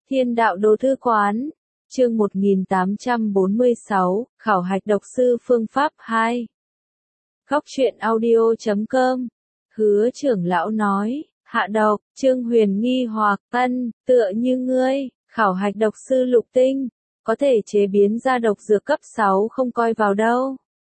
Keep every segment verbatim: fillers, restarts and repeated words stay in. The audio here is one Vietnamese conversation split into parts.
Thiên đạo đồ thư quán, chương một nghìn tám trăm bốn mươi sáu, khảo hạch độc sư phương pháp hai. Góc truyện audio chấm com, Hứa trưởng lão nói, hạ độc, Trương Huyền nghi hoặc, ân, tựa như ngươi, khảo hạch độc sư lục tinh, có thể chế biến ra độc dược cấp sáu không coi vào đâu.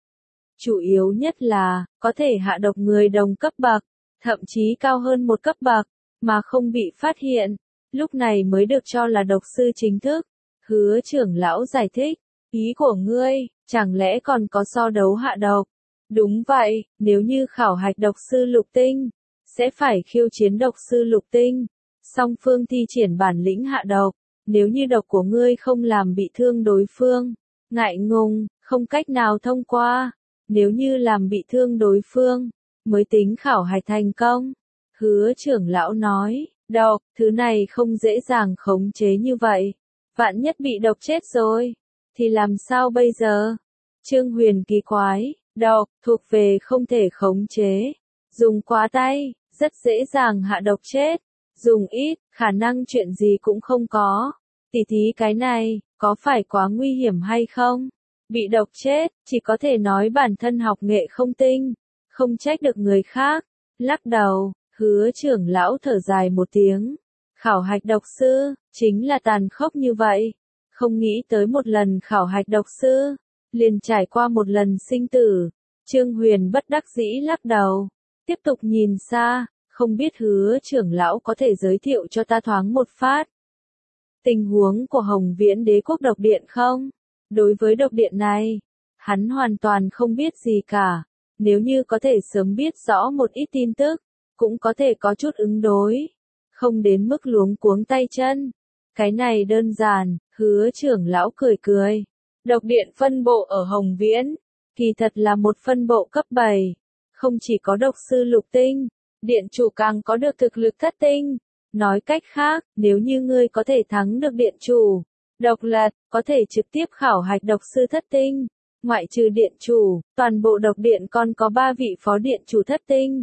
Chủ yếu nhất là, có thể hạ độc người đồng cấp bậc, thậm chí cao hơn một cấp bậc, mà không bị phát hiện, lúc này mới được cho là độc sư chính thức. Hứa trưởng lão giải thích, ý của ngươi, chẳng lẽ còn có so đấu hạ độc? Đúng vậy, nếu như khảo hạch độc sư lục tinh, sẽ phải khiêu chiến độc sư lục tinh, song phương thi triển bản lĩnh hạ độc, nếu như độc của ngươi không làm bị thương đối phương, ngại ngùng, không cách nào thông qua, nếu như làm bị thương đối phương, mới tính khảo hạch thành công. Hứa trưởng lão nói, độc, thứ này không dễ dàng khống chế như vậy, vạn nhất bị độc chết rồi, thì làm sao bây giờ? Trương Huyền kỳ quái, độc, thuộc về không thể khống chế, dùng quá tay, rất dễ dàng hạ độc chết, dùng ít, khả năng chuyện gì cũng không có, tỉ thí cái này, có phải quá nguy hiểm hay không? Bị độc chết, chỉ có thể nói bản thân học nghệ không tinh, không trách được người khác. Lắc đầu, hứa trưởng lão thở dài một tiếng. Khảo hạch độc sư, chính là tàn khốc như vậy. Không nghĩ tới một lần khảo hạch độc sư, liền trải qua một lần sinh tử. Trương Huyền bất đắc dĩ lắc đầu. Tiếp tục nhìn xa, không biết hứa trưởng lão có thể giới thiệu cho ta thoáng một phát. Tình huống của Hồng Viễn Đế Quốc độc điện không? Đối với độc điện này, hắn hoàn toàn không biết gì cả. Nếu như có thể sớm biết rõ một ít tin tức, cũng có thể có chút ứng đối. Không đến mức luống cuống tay chân. Cái này đơn giản, hứa trưởng lão cười cười. Độc điện phân bộ ở Hồng Viễn, kỳ thật là một phân bộ cấp bảy. Không chỉ có độc sư lục tinh, điện chủ càng có được thực lực thất tinh. Nói cách khác, nếu như ngươi có thể thắng được điện chủ, độc lật, có thể trực tiếp khảo hạch độc sư thất tinh. Ngoại trừ điện chủ, toàn bộ độc điện còn có ba vị phó điện chủ thất tinh.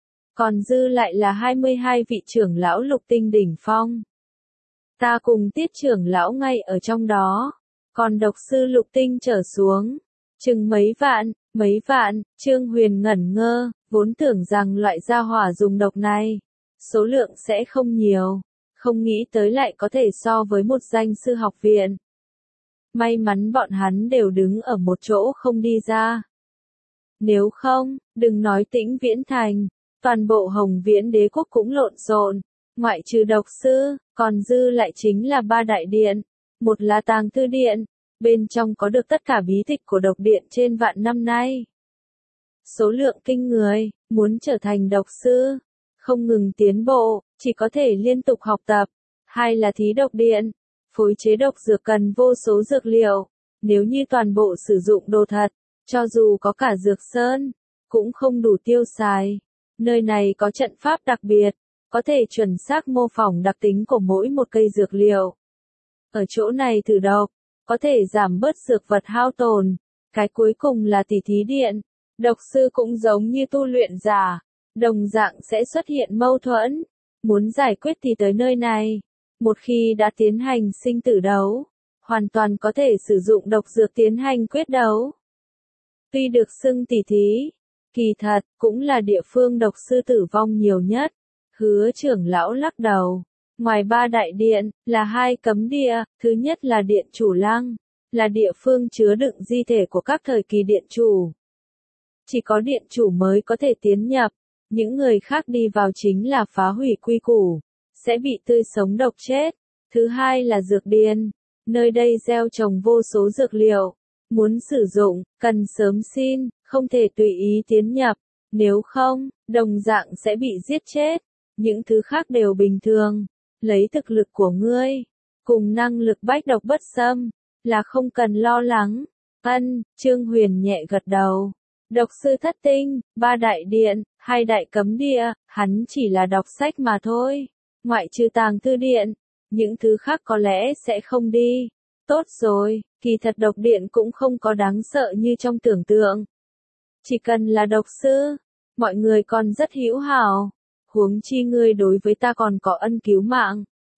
Còn dư lại là hai mươi hai vị trưởng lão lục tinh đỉnh phong. Ta cùng tiết trưởng lão ngay ở trong đó. Còn độc sư lục tinh trở xuống. Chừng mấy vạn, mấy vạn, Trương Huyền ngẩn ngơ, vốn tưởng rằng loại gia hỏa dùng độc này. Số lượng sẽ không nhiều. Không nghĩ tới lại có thể so với một danh sư học viện. May mắn bọn hắn đều đứng ở một chỗ không đi ra. Nếu không, đừng nói Tĩnh Viễn Thành, toàn bộ Hồng Viễn Đế Quốc cũng lộn xộn, ngoại trừ độc sư, còn dư lại chính là ba đại điện, một là tàng thư điện, bên trong có được tất cả bí tịch của độc điện trên vạn năm nay. Số lượng kinh người, muốn trở thành độc sư, không ngừng tiến bộ, chỉ có thể liên tục học tập. Hai là thí độc điện. Phối chế độc dược cần vô số dược liệu, nếu như toàn bộ sử dụng đồ thật, cho dù có cả dược sơn, cũng không đủ tiêu xài. Nơi này có trận pháp đặc biệt, có thể chuẩn xác mô phỏng đặc tính của mỗi một cây dược liệu. Ở chỗ này thử độc, có thể giảm bớt dược vật hao tồn. Cái cuối cùng là tỉ thí điện, độc sư cũng giống như tu luyện giả, đồng dạng sẽ xuất hiện mâu thuẫn, muốn giải quyết thì tới nơi này. Một khi đã tiến hành sinh tử đấu, hoàn toàn có thể sử dụng độc dược tiến hành quyết đấu. Tuy được xưng tỉ thí, kỳ thật, cũng là địa phương độc sư tử vong nhiều nhất. Hứa trưởng lão lắc đầu. Ngoài ba đại điện, là hai cấm địa, thứ nhất là điện chủ lăng, là địa phương chứa đựng di thể của các thời kỳ điện chủ. Chỉ có điện chủ mới có thể tiến nhập, những người khác đi vào chính là phá hủy quy củ, sẽ bị tươi sống độc chết. Thứ hai là dược điền, nơi đây gieo trồng vô số dược liệu, muốn sử dụng, cần sớm xin, không thể tùy ý tiến nhập, nếu không, đồng dạng sẽ bị giết chết. Những thứ khác đều bình thường, lấy thực lực của ngươi, cùng năng lực bách độc bất xâm, là không cần lo lắng. Ân, Trương Huyền nhẹ gật đầu. Độc sư thất tinh, ba đại điện, hai đại cấm địa, hắn chỉ là đọc sách mà thôi. Ngoại trừ tàng thư điện, những thứ khác có lẽ sẽ không đi. Tốt rồi, kỳ thật độc điện cũng không có đáng sợ như trong tưởng tượng. Chỉ cần là độc sư, mọi người còn rất hữu hảo. Huống chi ngươi đối với ta còn có ân cứu mạng.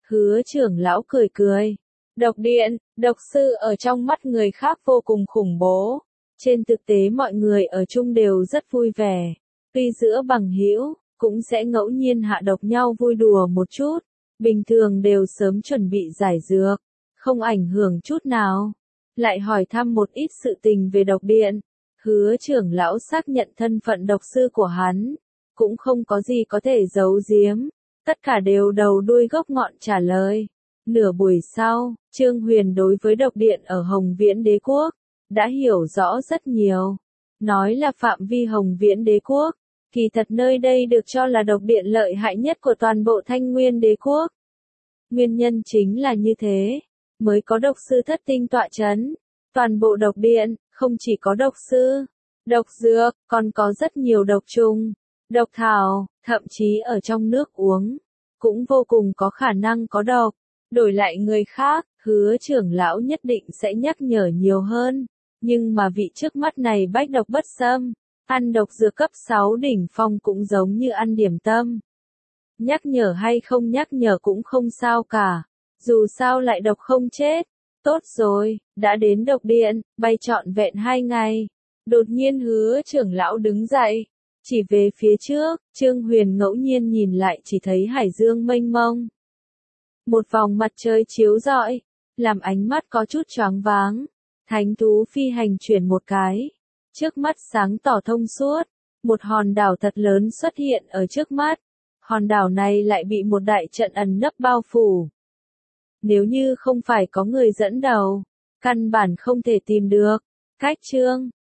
Hứa trưởng lão cười cười. Độc điện, độc sư ở trong mắt người khác vô cùng khủng bố. Trên thực tế mọi người ở chung đều rất vui vẻ. Tuy giữa bằng hữu cũng sẽ ngẫu nhiên hạ độc nhau vui đùa một chút. Bình thường đều sớm chuẩn bị giải dược. Không ảnh hưởng chút nào. Lại hỏi thăm một ít sự tình về độc điện. Hứa trưởng lão xác nhận thân phận độc sư của hắn. Cũng không có gì có thể giấu giếm. Tất cả đều đầu đuôi gốc ngọn trả lời. Nửa buổi sau, Trương Huyền đối với độc điện ở Hồng Viễn Đế Quốc, đã hiểu rõ rất nhiều. Nói là phạm vi Hồng Viễn Đế Quốc, kỳ thật nơi đây được cho là độc điện lợi hại nhất của toàn bộ Thanh Nguyên Đế Quốc. Nguyên nhân chính là như thế, mới có độc sư thất tinh tọa chấn. Toàn bộ độc điện, không chỉ có độc sư, độc dược, còn có rất nhiều độc trùng, độc thảo, thậm chí ở trong nước uống, cũng vô cùng có khả năng có độc. Đổi lại người khác, hứa trưởng lão nhất định sẽ nhắc nhở nhiều hơn. Nhưng mà vị trước mắt này bách độc bất xâm, ăn độc dược cấp sáu đỉnh phong cũng giống như ăn điểm tâm. Nhắc nhở hay không nhắc nhở cũng không sao cả. Dù sao lại độc không chết. Tốt rồi, đã đến độc điện, bay trọn vẹn hai ngày. Đột nhiên hứa trưởng lão đứng dậy. Chỉ về phía trước, Trương Huyền ngẫu nhiên nhìn lại chỉ thấy hải dương mênh mông. Một vòng mặt trời chiếu rọi, làm ánh mắt có chút choáng váng. Thánh thú phi hành chuyển một cái. Trước mắt sáng tỏ thông suốt. Một hòn đảo thật lớn xuất hiện ở trước mắt. Hòn đảo này lại bị một đại trận ẩn nấp bao phủ. Nếu như không phải có người dẫn đầu, căn bản không thể tìm được. Cách chương